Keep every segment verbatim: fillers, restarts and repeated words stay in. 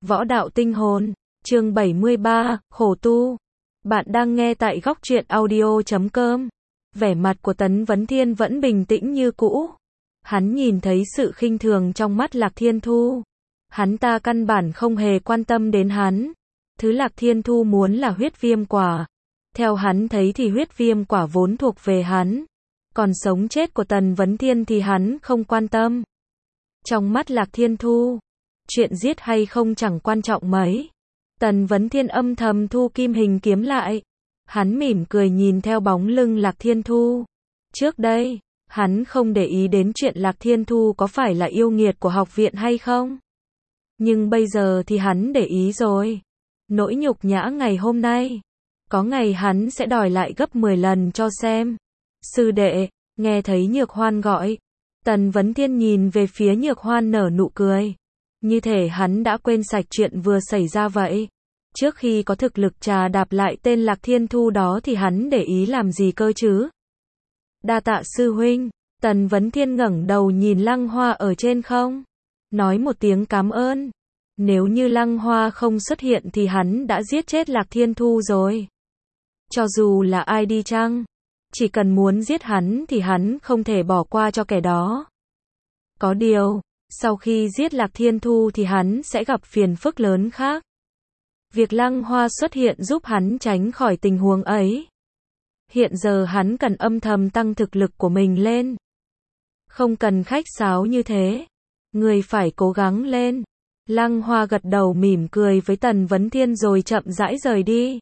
Võ đạo tinh hồn, chương bảy mươi ba, khổ tu. Bạn đang nghe tại góc truyện audio chấm com. Vẻ mặt của Tấn Vấn Thiên vẫn bình tĩnh như cũ. Hắn nhìn thấy sự khinh thường trong mắt Lạc Thiên Thu. Hắn ta căn bản không hề quan tâm đến hắn. Thứ Lạc Thiên Thu muốn là huyết viêm quả. Theo hắn thấy thì huyết viêm quả vốn thuộc về hắn. Còn sống chết của Tần Vấn Thiên thì hắn không quan tâm. Trong mắt Lạc Thiên Thu, chuyện giết hay không chẳng quan trọng mấy. Tần Vấn Thiên âm thầm thu kim hình kiếm lại. Hắn mỉm cười nhìn theo bóng lưng Lạc Thiên Thu. Trước đây, hắn không để ý đến chuyện Lạc Thiên Thu có phải là yêu nghiệt của học viện hay không. Nhưng bây giờ thì hắn để ý rồi. Nỗi nhục nhã ngày hôm nay, có ngày hắn sẽ đòi lại gấp mười lần cho xem. Sư đệ, nghe thấy Nhược Hoan gọi. Tần Vấn Thiên nhìn về phía Nhược Hoan nở nụ cười. Như thể hắn đã quên sạch chuyện vừa xảy ra vậy. Trước khi có thực lực trà đạp lại tên Lạc Thiên Thu đó thì hắn để ý làm gì cơ chứ? Đa tạ sư huynh. Tần Vấn Thiên ngẩng đầu nhìn Lăng Hoa ở trên không. Nói một tiếng cảm ơn. Nếu như Lăng Hoa không xuất hiện thì hắn đã giết chết Lạc Thiên Thu rồi. Cho dù là ai đi chăng, chỉ cần muốn giết hắn thì hắn không thể bỏ qua cho kẻ đó. Có điều, sau khi giết Lạc Thiên Thu thì hắn sẽ gặp phiền phức lớn khác. Việc Lăng Hoa xuất hiện giúp hắn tránh khỏi tình huống ấy. Hiện giờ hắn cần âm thầm tăng thực lực của mình lên. Không cần khách sáo như thế. Người phải cố gắng lên. Lăng Hoa gật đầu mỉm cười với Tần Vấn Thiên rồi chậm rãi rời đi.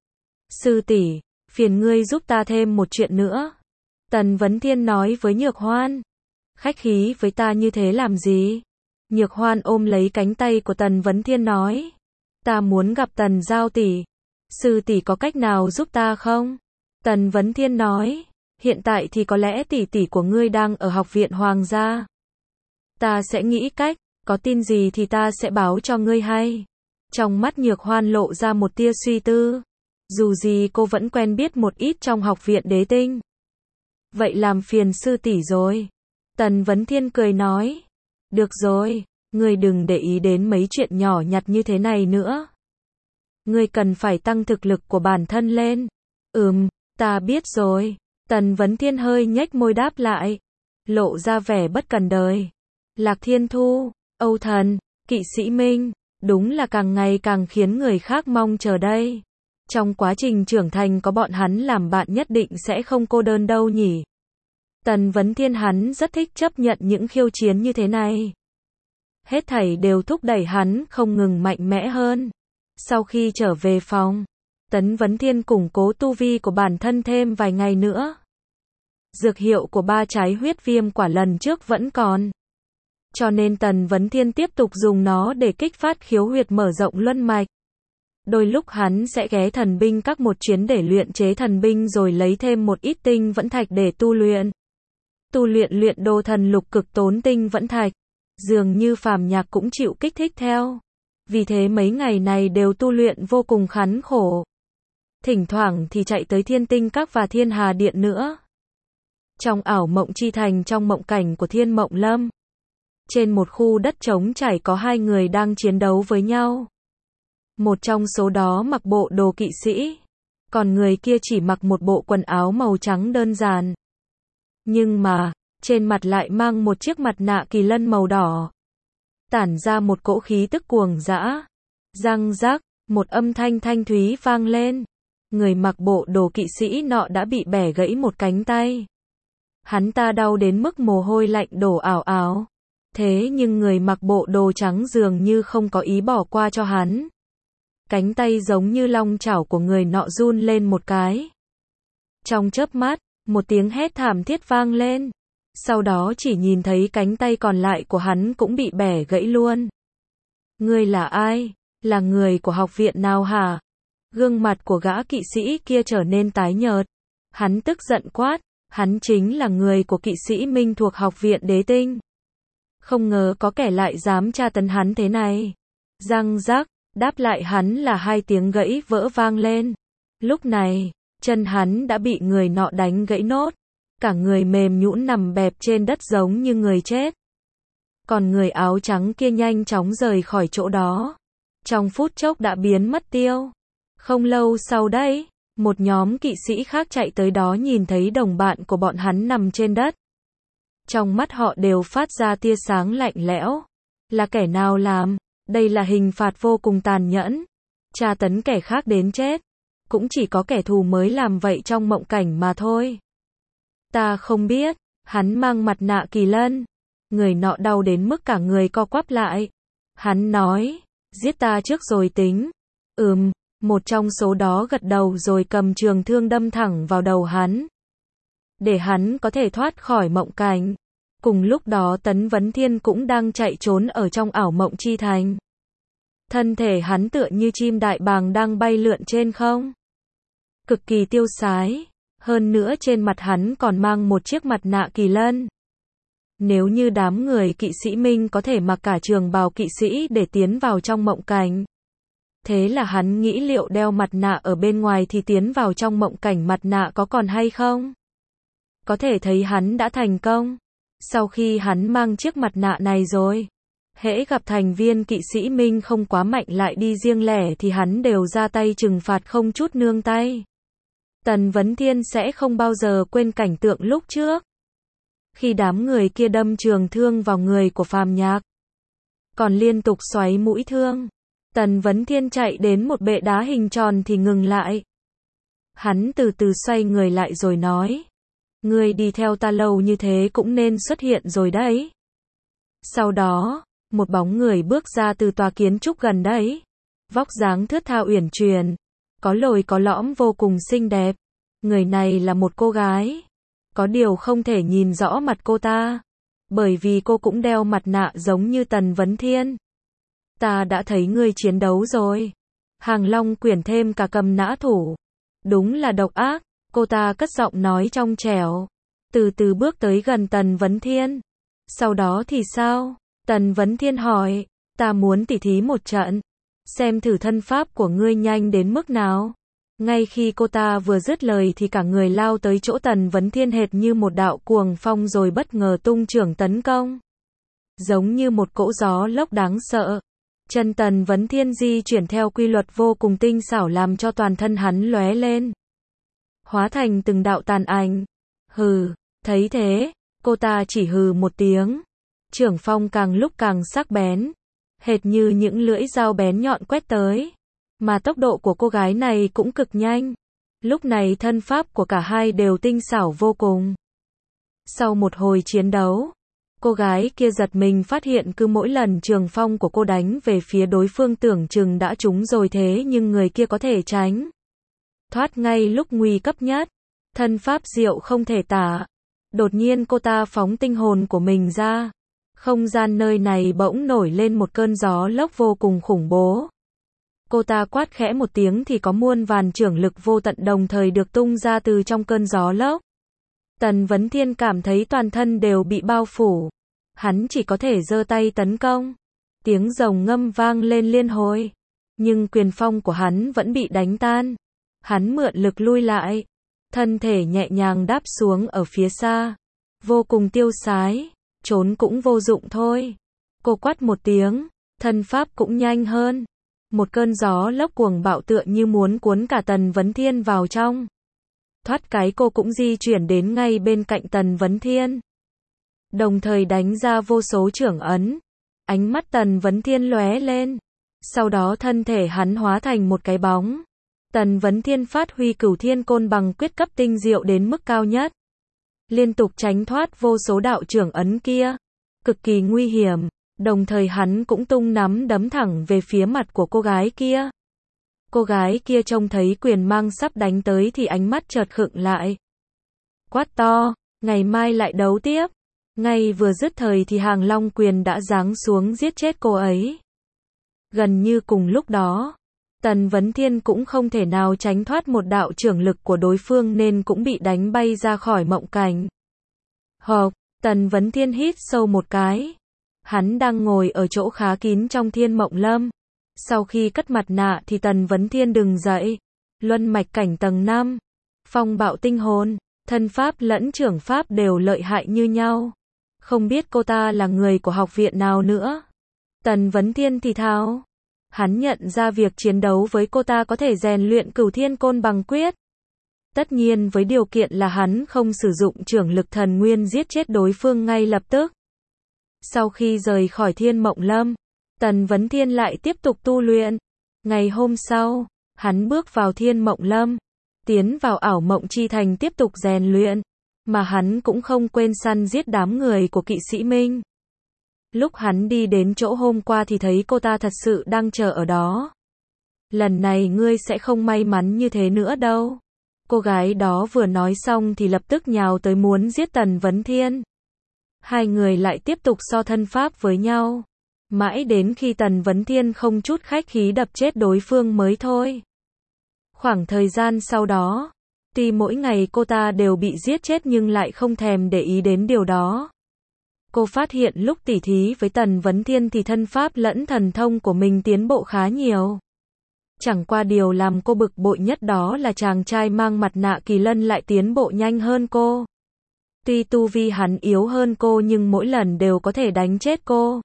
Sư tỷ, phiền ngươi giúp ta thêm một chuyện nữa. Tần Vấn Thiên nói với Nhược Hoan. Khách khí với ta như thế làm gì? Nhược Hoan ôm lấy cánh tay của Tần Vấn Thiên nói. Ta muốn gặp Tần Giao tỷ. Sư tỷ có cách nào giúp ta không? Tần Vấn Thiên nói. Hiện tại thì có lẽ tỷ tỷ của ngươi đang ở học viện Hoàng gia. Ta sẽ nghĩ cách, có tin gì thì ta sẽ báo cho ngươi hay. Trong mắt Nhược Hoan lộ ra một tia suy tư. Dù gì cô vẫn quen biết một ít trong học viện Đế Tinh. Vậy làm phiền sư tỷ rồi. Tần Vấn Thiên cười nói. Được rồi, ngươi đừng để ý đến mấy chuyện nhỏ nhặt như thế này nữa. Ngươi cần phải tăng thực lực của bản thân lên. Ừm, ta biết rồi. Tần Vấn Thiên hơi nhếch môi đáp lại. Lộ ra vẻ bất cần đời. Lạc Thiên Thu, Âu Thần, Kỵ Sĩ Minh, đúng là càng ngày càng khiến người khác mong chờ đây. Trong quá trình trưởng thành có bọn hắn làm bạn nhất định sẽ không cô đơn đâu nhỉ. Tần Vấn Thiên hắn rất thích chấp nhận những khiêu chiến như thế này. Hết thảy đều thúc đẩy hắn không ngừng mạnh mẽ hơn. Sau khi trở về phòng, Tần Vấn Thiên củng cố tu vi của bản thân thêm vài ngày nữa. Dược hiệu của ba trái huyết viêm quả lần trước vẫn còn. Cho nên Tần Vấn Thiên tiếp tục dùng nó để kích phát khiếu huyệt mở rộng luân mạch. Đôi lúc hắn sẽ ghé thần binh các một chuyến để luyện chế thần binh rồi lấy thêm một ít tinh vẫn thạch để tu luyện. Tu luyện luyện đồ thần lục cực tốn tinh vẫn thạch. Dường như Phàm Nhạc cũng chịu kích thích theo. Vì thế mấy ngày này đều tu luyện vô cùng khốn khổ. Thỉnh thoảng thì chạy tới Thiên Tinh Các và Thiên Hà Điện nữa. Trong ảo mộng chi thành trong mộng cảnh của Thiên Mộng Lâm. Trên một khu đất trống trải có hai người đang chiến đấu với nhau. Một trong số đó mặc bộ đồ kỵ sĩ. Còn người kia chỉ mặc một bộ quần áo màu trắng đơn giản. Nhưng mà, trên mặt lại mang một chiếc mặt nạ kỳ lân màu đỏ. Tản ra một cỗ khí tức cuồng dã. Răng rắc, một âm thanh thanh thúy vang lên. Người mặc bộ đồ kỵ sĩ nọ đã bị bẻ gãy một cánh tay. Hắn ta đau đến mức mồ hôi lạnh đổ ảo ảo. Thế nhưng người mặc bộ đồ trắng dường như không có ý bỏ qua cho hắn. Cánh tay giống như long chảo của người nọ run lên một cái. Trong chớp mắt, một tiếng hét thảm thiết vang lên. Sau đó chỉ nhìn thấy cánh tay còn lại của hắn cũng bị bẻ gãy luôn. Ngươi là ai? Là người của học viện nào hả? Gương mặt của gã kỵ sĩ kia trở nên tái nhợt. Hắn tức giận quát. Hắn chính là người của Kỵ Sĩ Minh thuộc học viện Đế Tinh. Không ngờ có kẻ lại dám tra tấn hắn thế này. Răng rắc, đáp lại hắn là hai tiếng gãy vỡ vang lên. Lúc này, chân hắn đã bị người nọ đánh gãy nốt. Cả người mềm nhũn nằm bẹp trên đất giống như người chết. Còn người áo trắng kia nhanh chóng rời khỏi chỗ đó. trong phút chốc đã biến mất tiêu. Không lâu sau đấy, một nhóm kỵ sĩ khác chạy tới đó nhìn thấy đồng bạn của bọn hắn nằm trên đất. Trong mắt họ đều phát ra tia sáng lạnh lẽo. Là kẻ nào làm? Đây là hình phạt vô cùng tàn nhẫn. Tra tấn kẻ khác đến chết. Cũng chỉ có kẻ thù mới làm vậy trong mộng cảnh mà thôi. Ta không biết. Hắn mang mặt nạ kỳ lân. Người nọ đau đến mức cả người co quắp lại. Hắn nói, giết ta trước rồi tính. Ừm, một trong số đó gật đầu rồi cầm trường thương đâm thẳng vào đầu hắn. Để hắn có thể thoát khỏi mộng cảnh. Cùng lúc đó Tấn Vấn Thiên cũng đang chạy trốn ở trong ảo mộng chi thành. Thân thể hắn tựa như chim đại bàng đang bay lượn trên không. Cực kỳ tiêu sái. Hơn nữa trên mặt hắn còn mang một chiếc mặt nạ kỳ lân. Nếu như đám người kỵ sĩ Minh có thể mặc cả trường bào kỵ sĩ để tiến vào trong mộng cảnh. Thế là hắn nghĩ liệu đeo mặt nạ ở bên ngoài thì tiến vào trong mộng cảnh mặt nạ có còn hay không? Có thể thấy hắn đã thành công. Sau khi hắn mang chiếc mặt nạ này rồi, hễ gặp thành viên kỵ sĩ Minh không quá mạnh lại đi riêng lẻ thì hắn đều ra tay trừng phạt không chút nương tay. Tần Vấn Thiên sẽ không bao giờ quên cảnh tượng lúc trước. Khi đám người kia đâm trường thương vào người của Phàm Nhạc, còn liên tục xoáy mũi thương. Tần Vấn Thiên chạy đến một bệ đá hình tròn thì ngừng lại. Hắn từ từ xoay người lại rồi nói. Ngươi đi theo ta lâu như thế cũng nên xuất hiện rồi đấy. Sau đó, một bóng người bước ra từ tòa kiến trúc gần đấy. Vóc dáng thướt tha uyển chuyển, có lồi có lõm vô cùng xinh đẹp. Người này là một cô gái. Có điều không thể nhìn rõ mặt cô ta. Bởi vì cô cũng đeo mặt nạ giống như Tần Vấn Thiên. Ta đã thấy ngươi chiến đấu rồi. Hàng Long Quyển thêm cả cầm nã thủ. Đúng là độc ác. Cô ta cất giọng nói trong trẻo. Từ từ bước tới gần Tần Vấn Thiên. Sau đó thì sao? Tần Vấn Thiên hỏi. Ta muốn tỉ thí một trận. Xem thử thân pháp của ngươi nhanh đến mức nào. Ngay khi cô ta vừa dứt lời thì cả người lao tới chỗ Tần Vấn Thiên hệt như một đạo cuồng phong rồi bất ngờ tung chưởng tấn công. Giống như một cỗ gió lốc đáng sợ. Chân Tần Vấn Thiên di chuyển theo quy luật vô cùng tinh xảo làm cho toàn thân hắn lóe lên. Hóa thành từng đạo tàn ảnh. Hừ, thấy thế, cô ta chỉ hừ một tiếng. Chưởng phong càng lúc càng sắc bén. Hệt như những lưỡi dao bén nhọn quét tới. Mà tốc độ của cô gái này cũng cực nhanh. Lúc này thân pháp của cả hai đều tinh xảo vô cùng. Sau một hồi chiến đấu, cô gái kia giật mình phát hiện cứ mỗi lần trường phong của cô đánh về phía đối phương tưởng chừng đã trúng rồi thế nhưng người kia có thể tránh. Thoát ngay lúc nguy cấp nhất. Thân pháp diệu không thể tả. Đột nhiên cô ta phóng tinh hồn của mình ra. Không gian nơi này bỗng nổi lên một cơn gió lốc vô cùng khủng bố. Cô ta quát khẽ một tiếng thì có muôn vàn chưởng lực vô tận đồng thời được tung ra từ trong cơn gió lốc. Tần Vấn Thiên cảm thấy toàn thân đều bị bao phủ. Hắn chỉ có thể giơ tay tấn công. Tiếng rồng ngâm vang lên liên hồi. Nhưng quyền phong của hắn vẫn bị đánh tan. Hắn mượn lực lui lại. Thân thể nhẹ nhàng đáp xuống ở phía xa. Vô cùng tiêu sái. Trốn cũng vô dụng thôi. Cô quát một tiếng. Thân pháp cũng nhanh hơn. Một cơn gió lốc cuồng bạo tựa như muốn cuốn cả Tần Vấn Thiên vào trong. Thoát cái cô cũng di chuyển đến ngay bên cạnh Tần Vấn Thiên. Đồng thời đánh ra vô số chưởng ấn. Ánh mắt Tần Vấn Thiên lóe lên. Sau đó thân thể hắn hóa thành một cái bóng. Tần Vấn Thiên phát huy Cửu Thiên Côn Bằng quyết cấp tinh diệu đến mức cao nhất. Liên tục tránh thoát vô số đạo chưởng ấn kia. Cực kỳ nguy hiểm. Đồng thời hắn cũng tung nắm đấm thẳng về phía mặt của cô gái kia. Cô gái kia trông thấy quyền mang sắp đánh tới thì ánh mắt chợt khựng lại. Quát to, ngày mai lại đấu tiếp. Ngay vừa dứt thời thì Hàng Long Quyền đã giáng xuống giết chết cô ấy. Gần như cùng lúc đó, Tần Vấn Thiên cũng không thể nào tránh thoát một đạo chưởng lực của đối phương nên cũng bị đánh bay ra khỏi mộng cảnh. Hộp, Tần Vấn Thiên hít sâu một cái. Hắn đang ngồi ở chỗ khá kín trong Thiên Mộng Lâm. Sau khi cất mặt nạ thì Tần Vấn Thiên đứng dậy. Luân mạch cảnh tầng năm. Phong bạo tinh hồn. Thân pháp lẫn trưởng pháp đều lợi hại như nhau. Không biết cô ta là người của học viện nào nữa. Tần Vấn Thiên thì thào. Hắn nhận ra việc chiến đấu với cô ta có thể rèn luyện Cửu Thiên Côn Bằng Quyết. Tất nhiên với điều kiện là hắn không sử dụng trưởng lực thần nguyên giết chết đối phương ngay lập tức. Sau khi rời khỏi Thiên Mộng Lâm, Tần Vấn Thiên lại tiếp tục tu luyện. Ngày hôm sau, hắn bước vào Thiên Mộng Lâm, tiến vào ảo mộng chi thành tiếp tục rèn luyện, mà hắn cũng không quên săn giết đám người của Kỵ Sĩ Minh. Lúc hắn đi đến chỗ hôm qua thì thấy cô ta thật sự đang chờ ở đó. Lần này ngươi sẽ không may mắn như thế nữa đâu. Cô gái đó vừa nói xong thì lập tức nhào tới muốn giết Tần Vấn Thiên. Hai người lại tiếp tục so thân pháp với nhau. Mãi đến khi Tần Vấn Thiên không chút khách khí đập chết đối phương mới thôi. Khoảng thời gian sau đó, tuy mỗi ngày cô ta đều bị giết chết nhưng lại không thèm để ý đến điều đó. Cô phát hiện lúc tỉ thí với Tần Vấn Thiên thì thân pháp lẫn thần thông của mình tiến bộ khá nhiều. Chẳng qua điều làm cô bực bội nhất đó là chàng trai mang mặt nạ kỳ lân lại tiến bộ nhanh hơn cô. Tuy tu vi hắn yếu hơn cô nhưng mỗi lần đều có thể đánh chết cô.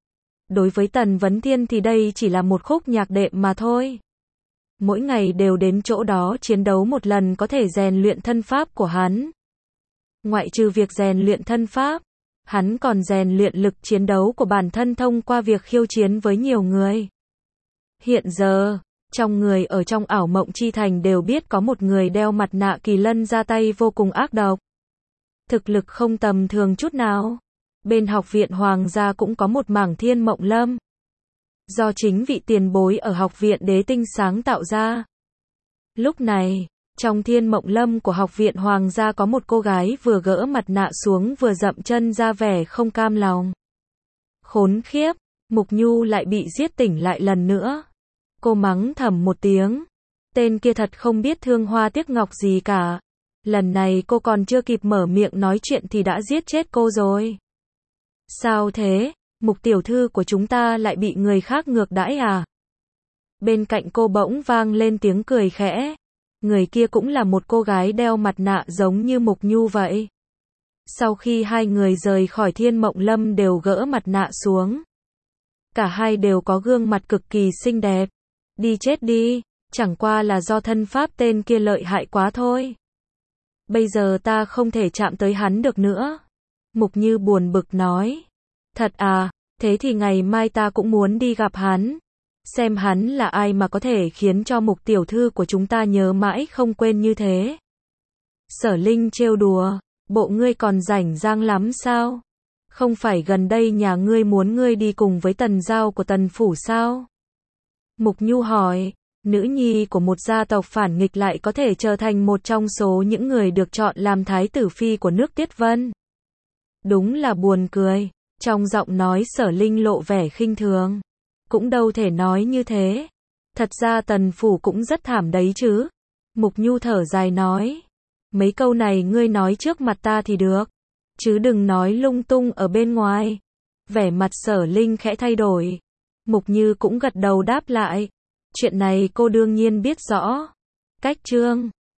Đối với Tần Vấn Thiên thì đây chỉ là một khúc nhạc đệm mà thôi. Mỗi ngày đều đến chỗ đó chiến đấu một lần có thể rèn luyện thân pháp của hắn. Ngoại trừ việc rèn luyện thân pháp, hắn còn rèn luyện lực chiến đấu của bản thân thông qua việc khiêu chiến với nhiều người. Hiện giờ, trong người ở trong ảo mộng chi thành đều biết có một người đeo mặt nạ kỳ lân ra tay vô cùng ác độc. Thực lực không tầm thường chút nào. Bên học viện Hoàng gia cũng có một mảng Thiên Mộng Lâm. Do chính vị tiền bối ở học viện Đế Tinh sáng tạo ra. Lúc này, trong Thiên Mộng Lâm của học viện Hoàng gia có một cô gái vừa gỡ mặt nạ xuống vừa dậm chân ra vẻ không cam lòng. Khốn khiếp, Mục Nhu lại bị giết tỉnh lại lần nữa. Cô mắng thầm một tiếng. Tên kia thật không biết thương hoa tiếc ngọc gì cả. Lần này cô còn chưa kịp mở miệng nói chuyện thì đã giết chết cô rồi. Sao thế? Mục tiểu thư của chúng ta lại bị người khác ngược đãi à? Bên cạnh cô bỗng vang lên tiếng cười khẽ. Người kia cũng là một cô gái đeo mặt nạ giống như Mục Nhu vậy. Sau khi hai người rời khỏi Thiên Mộng Lâm đều gỡ mặt nạ xuống. Cả hai đều có gương mặt cực kỳ xinh đẹp. Đi chết đi, chẳng qua là do thân pháp tên kia lợi hại quá thôi. Bây giờ ta không thể chạm tới hắn được nữa. Mục Như buồn bực nói. Thật à, thế thì ngày mai ta cũng muốn đi gặp hắn. Xem hắn là ai mà có thể khiến cho Mục tiểu thư của chúng ta nhớ mãi không quên như thế. Sở Linh trêu đùa, bộ ngươi còn rảnh rang lắm sao? Không phải gần đây nhà ngươi muốn ngươi đi cùng với Tần Giao của Tần Phủ sao? Mục Nhu hỏi, nữ nhi của một gia tộc phản nghịch lại có thể trở thành một trong số những người được chọn làm thái tử phi của nước Tiết Vân. Đúng là buồn cười, trong giọng nói Sở Linh lộ vẻ khinh thường. Cũng đâu thể nói như thế. Thật ra Tần Phủ cũng rất thảm đấy chứ. Mục Nhu thở dài nói. Mấy câu này ngươi nói trước mặt ta thì được. Chứ đừng nói lung tung ở bên ngoài. Vẻ mặt Sở Linh khẽ thay đổi. Mục Như cũng gật đầu đáp lại. Chuyện này cô đương nhiên biết rõ. Cách chương